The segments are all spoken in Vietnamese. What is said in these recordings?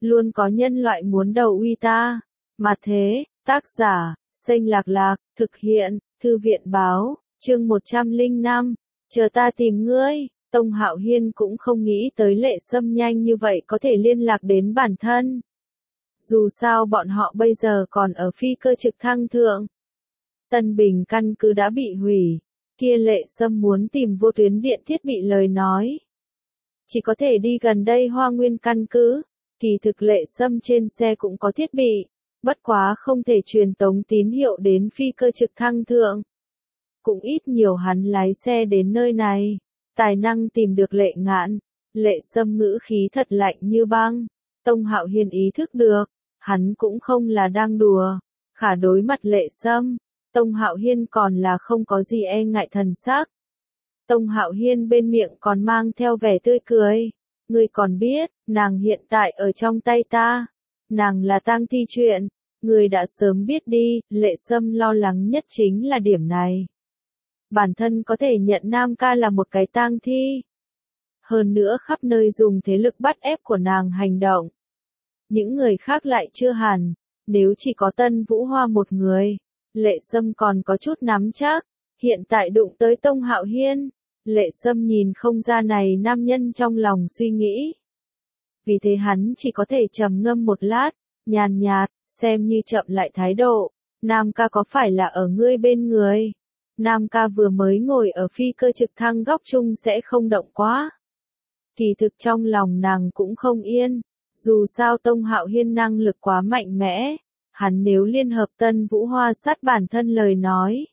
luôn có nhân loại muốn đầu uy ta. Mà thế, tác giả, Xanh Lạc Lạc, thực hiện, Thư viện báo, chương 105, chờ ta tìm ngươi. Tông Hạo Hiên cũng không nghĩ tới Lệ Sâm nhanh như vậy có thể liên lạc đến bản thân. Dù sao bọn họ bây giờ còn ở phi cơ trực thăng thượng. Tân Bình căn cứ đã bị hủy, kia Lệ Sâm muốn tìm vô tuyến điện thiết bị lời nói. Chỉ có thể đi gần đây Hoa Nguyên căn cứ, kỳ thực Lệ Sâm trên xe cũng có thiết bị, bất quá không thể truyền tống tín hiệu đến phi cơ trực thăng thượng. Cũng ít nhiều hắn lái xe đến nơi này, tài năng tìm được Lệ Ngạn. Lệ Sâm ngữ khí thật lạnh như băng, Tông Hạo Hiên ý thức được, hắn cũng không là đang đùa, khả đối mặt Lệ Sâm, Tông Hạo Hiên còn là không có gì e ngại thần sắc. Tông Hạo Hiên bên miệng còn mang theo vẻ tươi cười, ngươi còn biết, nàng hiện tại ở trong tay ta, nàng là tang thi chuyện, ngươi đã sớm biết đi. Lệ Sâm lo lắng nhất chính là điểm này. Bản thân có thể nhận Nam Ca là một cái tang thi. Hơn nữa khắp nơi dùng thế lực bắt ép của nàng hành động. Những người khác lại chưa hẳn, nếu chỉ có Tân Vũ Hoa một người, Lệ Sâm còn có chút nắm chắc. Hiện tại đụng tới Tông Hạo Hiên, Lệ Sâm nhìn không ra này nam nhân trong lòng suy nghĩ. Vì thế hắn chỉ có thể trầm ngâm một lát, nhàn nhạt, xem như chậm lại thái độ. Nam Ca có phải là ở ngươi bên người? Nam Ca vừa mới ngồi ở phi cơ trực thăng góc chung sẽ không động quá. Kỳ thực trong lòng nàng cũng không yên, dù sao Tông Hạo Hiên năng lực quá mạnh mẽ, hắn nếu liên hợp Tân Vũ Hoa sát bản thân lời nói,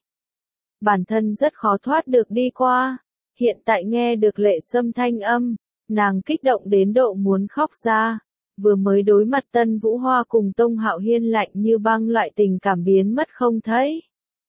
bản thân rất khó thoát được đi qua. Hiện tại nghe được Lệ Sâm thanh âm, nàng kích động đến độ muốn khóc ra. Vừa mới đối mặt Tân Vũ Hoa cùng Tông Hạo Hiên lạnh như băng loại tình cảm biến mất không thấy.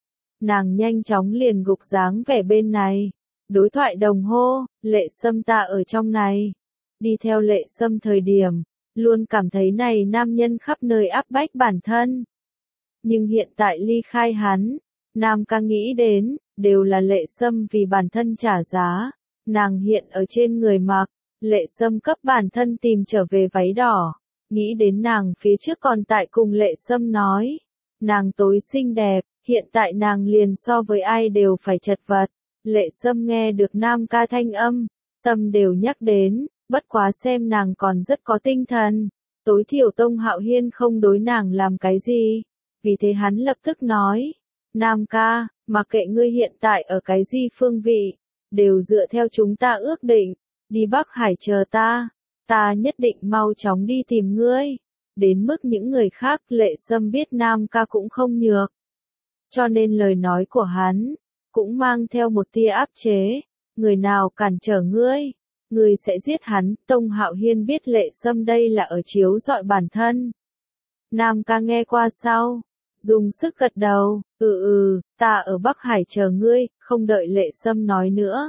Nàng nhanh chóng liền gục dáng vẻ bên này. Đối thoại đồng hô, Lệ Sâm ta ở trong này. Đi theo Lệ Sâm thời điểm, luôn cảm thấy này nam nhân khắp nơi áp bách bản thân. Nhưng hiện tại ly khai hắn, Nam Ca nghĩ đến, đều là Lệ Sâm vì bản thân trả giá. Nàng hiện ở trên người mặc, Lệ Sâm cấp bản thân tìm trở về váy đỏ. Nghĩ đến nàng phía trước còn tại cùng Lệ Sâm nói. Nàng tối xinh đẹp, hiện tại nàng liền so với ai đều phải chật vật. Lệ Sâm nghe được Nam Ca thanh âm, tâm đều nhắc đến, bất quá xem nàng còn rất có tinh thần. Tối thiểu Tông Hạo Hiên không đối nàng làm cái gì. Vì thế hắn lập tức nói, Nam Ca, mặc kệ ngươi hiện tại ở cái gì phương vị, đều dựa theo chúng ta ước định, đi Bắc Hải chờ ta nhất định mau chóng đi tìm ngươi. Đến mức những người khác Lệ Sâm biết Nam Ca cũng không nhược. Cho nên lời nói của hắn, cũng mang theo một tia áp chế, người nào cản trở ngươi sẽ giết hắn. Tông Hạo Hiên biết Lệ Sâm đây là ở chiếu dọi bản thân. Nam Ca nghe qua sau, dùng sức gật đầu, ta ở Bắc Hải chờ ngươi, không đợi Lệ Sâm nói nữa.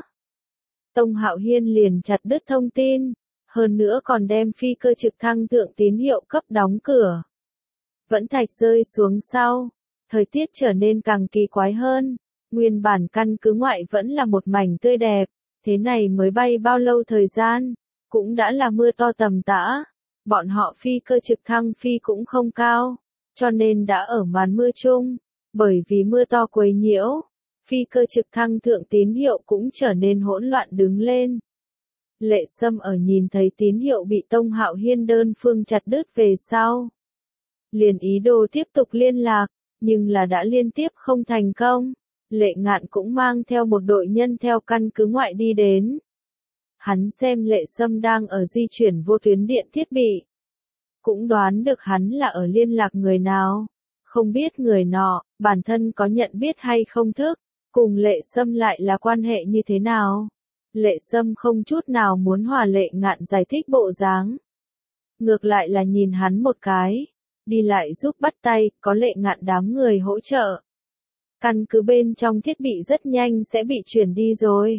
Tông Hạo Hiên liền chặt đứt thông tin, hơn nữa còn đem phi cơ trực thăng thượng tín hiệu cấp đóng cửa. Vẫn thạch rơi xuống sau, thời tiết trở nên càng kỳ quái hơn, nguyên bản căn cứ ngoại vẫn là một mảnh tươi đẹp, thế này mới bay bao lâu thời gian, cũng đã là mưa to tầm tã. Bọn họ phi cơ trực thăng phi cũng không cao, cho nên đã ở màn mưa chung, bởi vì mưa to quấy nhiễu, phi cơ trực thăng thượng tín hiệu cũng trở nên hỗn loạn đứng lên. Lệ Sâm ở nhìn thấy tín hiệu bị Tông Hạo Hiên đơn phương chặt đứt về sau, liền ý đồ tiếp tục liên lạc, nhưng là đã liên tiếp không thành công. Lệ Ngạn cũng mang theo một đội nhân theo căn cứ ngoại đi đến. Hắn xem Lệ Sâm đang ở di chuyển vô tuyến điện thiết bị, cũng đoán được hắn là ở liên lạc người nào. Không biết người nọ, bản thân có nhận biết hay không thức, cùng Lệ Sâm lại là quan hệ như thế nào. Lệ Sâm không chút nào muốn hòa Lệ Ngạn giải thích bộ dáng. Ngược lại là nhìn hắn một cái, đi lại giúp bắt tay, có Lệ Ngạn đám người hỗ trợ. Căn cứ bên trong thiết bị rất nhanh sẽ bị chuyển đi rồi.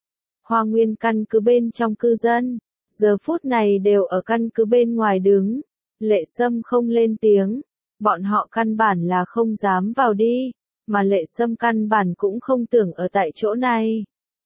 Hoa Nguyên căn cứ bên trong cư dân, giờ phút này đều ở căn cứ bên ngoài đứng. Lệ Sâm không lên tiếng, bọn họ căn bản là không dám vào đi, mà Lệ Sâm căn bản cũng không tưởng ở tại chỗ này.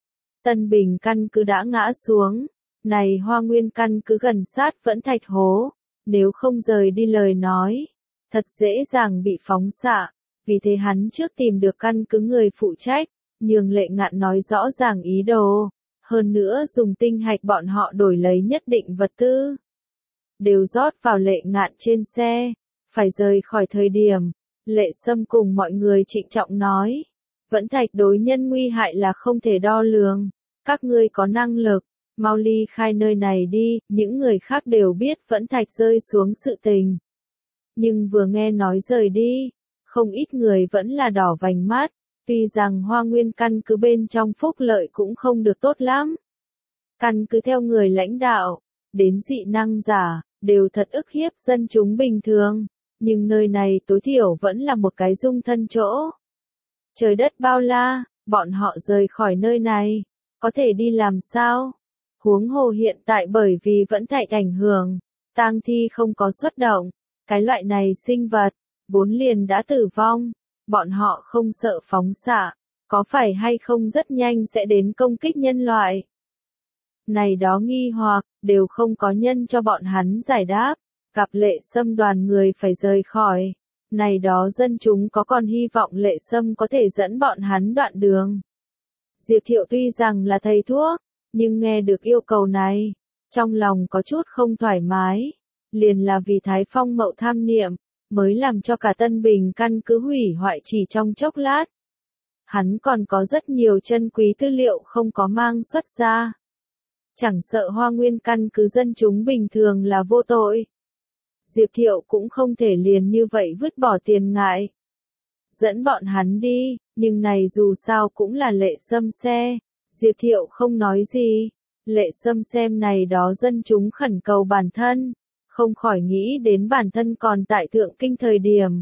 Tân Bình căn cứ đã ngã xuống, này Hoa Nguyên căn cứ gần sát Vẫn Thạch Hố, nếu không rời đi lời nói, thật dễ dàng bị phóng xạ, vì thế hắn trước tìm được căn cứ người phụ trách, nhường Lệ Ngạn nói rõ ràng ý đồ, hơn nữa dùng tinh hạch bọn họ đổi lấy nhất định vật tư. Đều rót vào Lệ Ngạn trên xe, phải rời khỏi thời điểm, Lệ Sâm cùng mọi người trịnh trọng nói, vẫn thạch đối nhân nguy hại là không thể đo lường, các ngươi có năng lực, mau ly khai nơi này đi, những người khác đều biết vẫn thạch rơi xuống sự tình. Nhưng vừa nghe nói rời đi, không ít người vẫn là đỏ vành mắt, tuy rằng Hoa Nguyên căn cứ bên trong phúc lợi cũng không được tốt lắm. Căn cứ theo người lãnh đạo, đến dị năng giả, đều thật ức hiếp dân chúng bình thường, nhưng nơi này tối thiểu vẫn là một cái dung thân chỗ. Trời đất bao la, bọn họ rời khỏi nơi này, có thể đi làm sao? Huống hồ hiện tại bởi vì vẫn thạch ảnh hưởng, tang thi không có xuất động, cái loại này sinh vật, vốn liền đã tử vong, bọn họ không sợ phóng xạ, có phải hay không rất nhanh sẽ đến công kích nhân loại? Này đó nghi hoặc, đều không có nhân cho bọn hắn giải đáp, gặp Lệ Sâm đoàn người phải rời khỏi. Này đó dân chúng có còn hy vọng Lệ Sâm có thể dẫn bọn hắn đoạn đường. Diệp Thiệu tuy rằng là thầy thuốc, nhưng nghe được yêu cầu này, trong lòng có chút không thoải mái, liền là vì Thái Phong Mậu tham niệm, mới làm cho cả Tân Bình căn cứ hủy hoại chỉ trong chốc lát. Hắn còn có rất nhiều chân quý tư liệu không có mang xuất ra. Chẳng sợ Hoa Nguyên căn cứ dân chúng bình thường là vô tội. Diệp Thiệu cũng không thể liền như vậy vứt bỏ tiền ngại. Dẫn bọn hắn đi, nhưng này dù sao cũng là Lệ Sâm xe. Diệp Thiệu không nói gì. Lệ Sâm xem này đó dân chúng khẩn cầu bản thân, không khỏi nghĩ đến bản thân còn tại Thượng Kinh thời điểm.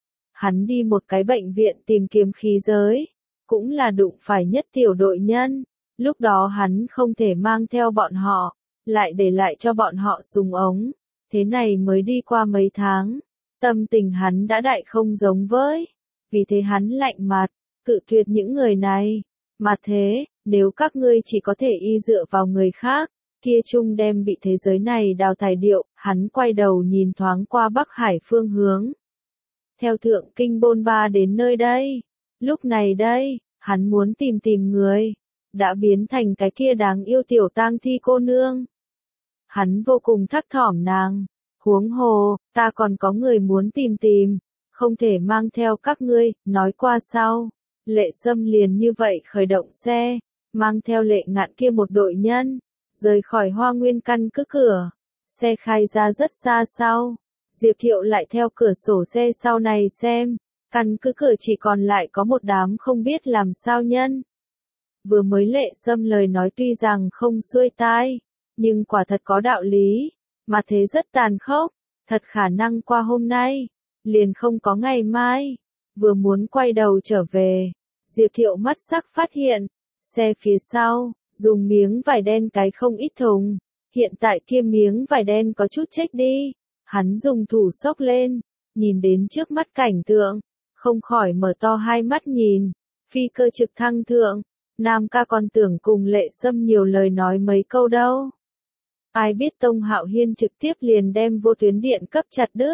Hắn đi một cái bệnh viện tìm kiếm khí giới, cũng là đụng phải nhất tiểu đội nhân, lúc đó hắn không thể mang theo bọn họ, lại để lại cho bọn họ súng ống, thế này mới đi qua mấy tháng, tâm tình hắn đã đại không giống với, vì thế hắn lạnh mặt, cự tuyệt những người này, mà thế, nếu các ngươi chỉ có thể y dựa vào người khác, kia chung đem bị thế giới này đào thải điệu, hắn quay đầu nhìn thoáng qua Bắc Hải phương hướng. Theo Thượng Kinh bôn ba đến nơi đây, lúc này đây, hắn muốn tìm người, đã biến thành cái kia đáng yêu tiểu tang thi cô nương. Hắn vô cùng thắc thỏm nàng, huống hồ, ta còn có người muốn tìm, không thể mang theo các ngươi, nói qua sau. Lệ Sâm liền như vậy khởi động xe, mang theo Lệ Ngạn kia một đội nhân, rời khỏi Hoa Nguyên căn cứ cửa, xe khai ra rất xa sau. Diệp Thiệu lại theo cửa sổ xe sau này xem, căn cứ cửa chỉ còn lại có một đám không biết làm sao nhân. Vừa mới Lệ Sâm lời nói tuy rằng không xuôi tai, nhưng quả thật có đạo lý, mà thế rất tàn khốc, thật khả năng qua hôm nay, liền không có ngày mai. Vừa muốn quay đầu trở về, Diệp Thiệu mắt sắc phát hiện, xe phía sau, dùng miếng vải đen cái không ít thùng, hiện tại kia miếng vải đen có chút chết đi, hắn dùng thủ xốc lên, nhìn đến trước mắt cảnh tượng, không khỏi mở to hai mắt nhìn, phi cơ trực thăng thượng, Nam ca còn tưởng cùng Lệ Sâm nhiều lời nói mấy câu đâu. Ai biết Tông Hạo Hiên trực tiếp liền đem vô tuyến điện cấp chặt đứt.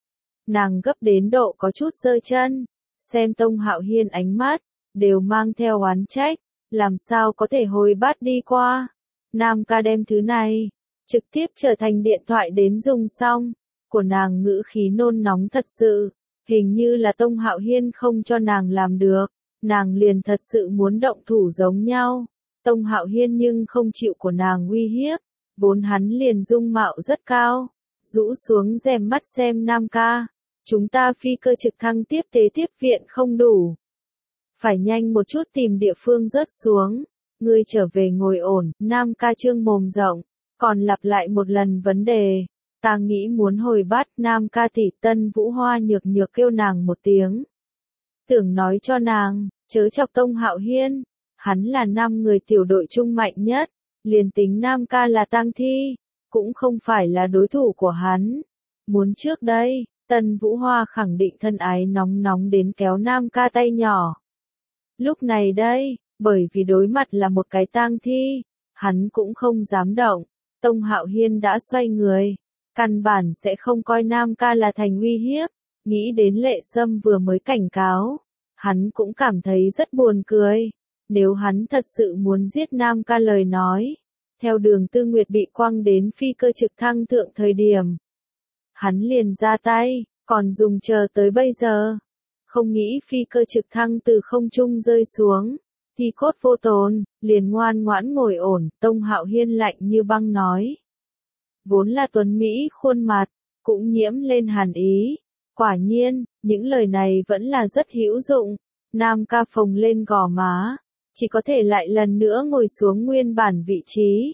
Nàng gấp đến độ có chút giơ chân, xem Tông Hạo Hiên ánh mắt, đều mang theo oán trách, làm sao có thể hồi bắt đi qua. Nam ca đem thứ này, trực tiếp trở thành điện thoại đến dùng xong, của nàng ngữ khí nôn nóng thật sự, hình như là Tông Hạo Hiên không cho nàng làm được, nàng liền thật sự muốn động thủ giống nhau. Tông Hạo Hiên nhưng không chịu của nàng uy hiếp, vốn hắn liền dung mạo rất cao, rũ xuống rèm mắt xem Nam ca, chúng ta phi cơ trực thăng tiếp tế tiếp viện không đủ. Phải nhanh một chút tìm địa phương rớt xuống, ngươi trở về ngồi ổn, Nam ca trương mồm rộng, còn lặp lại một lần vấn đề, ta nghĩ muốn hồi bắt, Nam ca tỷ Tân Vũ Hoa nhược nhược kêu nàng một tiếng. Tưởng nói cho nàng, chớ chọc Tông Hạo Hiên, hắn là 5 người tiểu đội trung mạnh nhất, liền tính Nam ca là tang thi, cũng không phải là đối thủ của hắn. Muốn trước đây, Tân Vũ Hoa khẳng định thân ái nóng nóng đến kéo Nam ca tay nhỏ. Lúc này đây, bởi vì đối mặt là một cái tang thi, hắn cũng không dám động. Tông Hạo Hiên đã xoay người, căn bản sẽ không coi Nam ca là thành uy hiếp. Nghĩ đến Lệ Sâm vừa mới cảnh cáo, hắn cũng cảm thấy rất buồn cười. Nếu hắn thật sự muốn giết Nam ca lời nói, theo đường Tư Nguyệt bị quăng đến phi cơ trực thăng thượng thời điểm, hắn liền ra tay, còn dùng chờ tới bây giờ. Không nghĩ phi cơ trực thăng từ không trung rơi xuống, thi cốt vô tồn, liền ngoan ngoãn ngồi ổn. Tông Hạo Hiên lạnh như băng nói. Vốn là tuấn Mỹ khuôn mặt, cũng nhiễm lên hàn ý. Quả nhiên, những lời này vẫn là rất hữu dụng. Nam ca phồng lên gò má, chỉ có thể lại lần nữa ngồi xuống nguyên bản vị trí.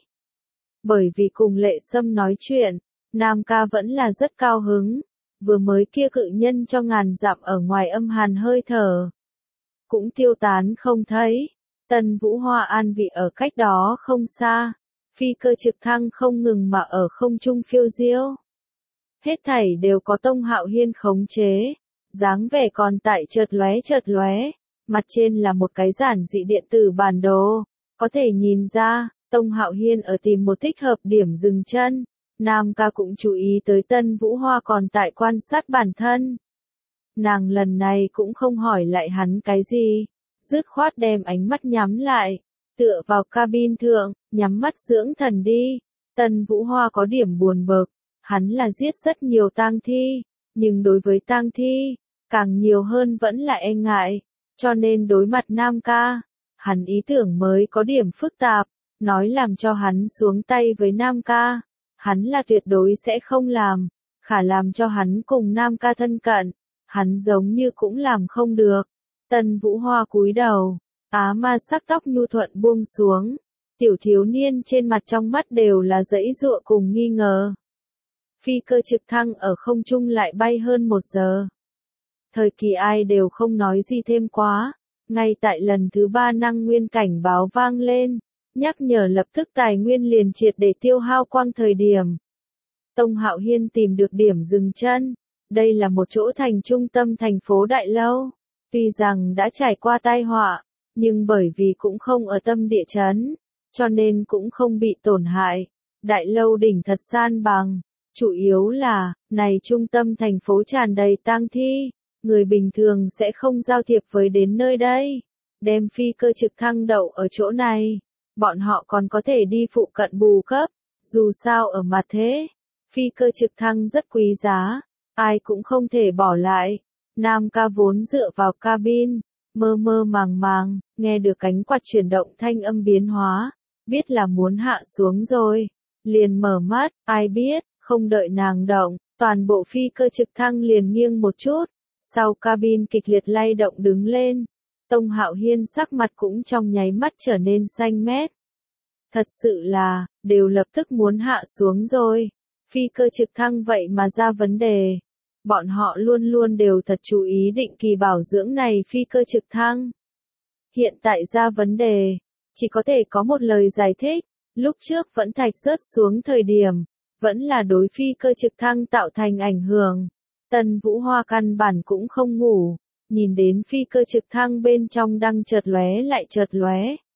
Bởi vì cùng Lệ Sâm nói chuyện, Nam ca vẫn là rất cao hứng. Vừa mới kia cự nhân cho ngàn dặm ở ngoài âm hàn hơi thở, cũng tiêu tán không thấy. Tân Vũ Hoa an vị ở cách đó không xa, phi cơ trực thăng không ngừng mà ở không trung phiêu diêu. Hết thảy đều có Tông Hạo Hiên khống chế, dáng vẻ còn tại chợt lóe, mặt trên là một cái giản dị điện tử bản đồ, có thể nhìn ra, Tông Hạo Hiên ở tìm một thích hợp điểm dừng chân. Nam ca cũng chú ý tới Tân Vũ Hoa còn tại quan sát bản thân. Nàng lần này cũng không hỏi lại hắn cái gì, dứt khoát đem ánh mắt nhắm lại, tựa vào cabin thượng, nhắm mắt dưỡng thần đi. Tân Vũ Hoa có điểm buồn bực, hắn là giết rất nhiều tang thi, nhưng đối với tang thi, càng nhiều hơn vẫn là e ngại, cho nên đối mặt Nam ca, hắn ý tưởng mới có điểm phức tạp, nói làm cho hắn xuống tay với Nam ca. Hắn là tuyệt đối sẽ không làm, khả làm cho hắn cùng Nam ca thân cận, hắn giống như cũng làm không được. Tân Vũ Hoa cúi đầu, á ma sắc tóc nhu thuận buông xuống, tiểu thiếu niên trên mặt trong mắt đều là giãy giụa cùng nghi ngờ. Phi cơ trực thăng ở không trung lại bay hơn 1 giờ. Thời kỳ ai đều không nói gì thêm quá, ngay tại lần thứ 3 năng nguyên cảnh báo vang lên. Nhắc nhở lập tức tài nguyên liền triệt để tiêu hao quang thời điểm. Tông Hạo Hiên tìm được điểm dừng chân. Đây là một chỗ thành trung tâm thành phố Đại Lâu. Tuy rằng đã trải qua tai họa, nhưng bởi vì cũng không ở tâm địa chấn, cho nên cũng không bị tổn hại. Đại Lâu đỉnh thật san bằng. Chủ yếu là, này trung tâm thành phố tràn đầy tang thi. Người bình thường sẽ không giao thiệp với đến nơi đây. Đem phi cơ trực thăng đậu ở chỗ này. Bọn họ còn có thể đi phụ cận bù cấp, dù sao ở mặt thế, phi cơ trực thăng rất quý giá, ai cũng không thể bỏ lại. Nam ca vốn dựa vào cabin, mơ mơ màng, nghe được cánh quạt chuyển động thanh âm biến hóa, biết là muốn hạ xuống rồi, liền mở mắt, ai biết, không đợi nàng động, toàn bộ phi cơ trực thăng liền nghiêng một chút, sau cabin kịch liệt lay động đứng lên. Tông Hạo Hiên sắc mặt cũng trong nháy mắt trở nên xanh mét. Thật sự là, đều lập tức muốn hạ xuống rồi. Phi cơ trực thăng vậy mà ra vấn đề. Bọn họ luôn luôn đều thật chú ý định kỳ bảo dưỡng này phi cơ trực thăng. Hiện tại ra vấn đề, chỉ có thể có một lời giải thích. Lúc trước vẫn thạch rớt xuống thời điểm, vẫn là đối phi cơ trực thăng tạo thành ảnh hưởng. Tân Vũ Hoa căn bản cũng không ngủ. Nhìn đến phi cơ trực thăng bên trong đang chợt lóe lại chợt lóe.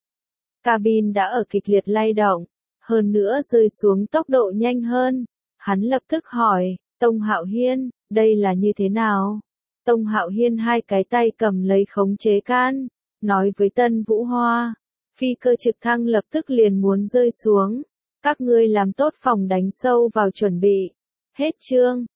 Cabin đã ở kịch liệt lay động, hơn nữa rơi xuống tốc độ nhanh hơn. Hắn lập tức hỏi, Tông Hạo Hiên, đây là như thế nào? Tông Hạo Hiên hai cái tay cầm lấy khống chế can, nói với Tân Vũ Hoa, phi cơ trực thăng lập tức liền muốn rơi xuống. Các ngươi làm tốt phòng đánh sâu vào chuẩn bị. Hết chương.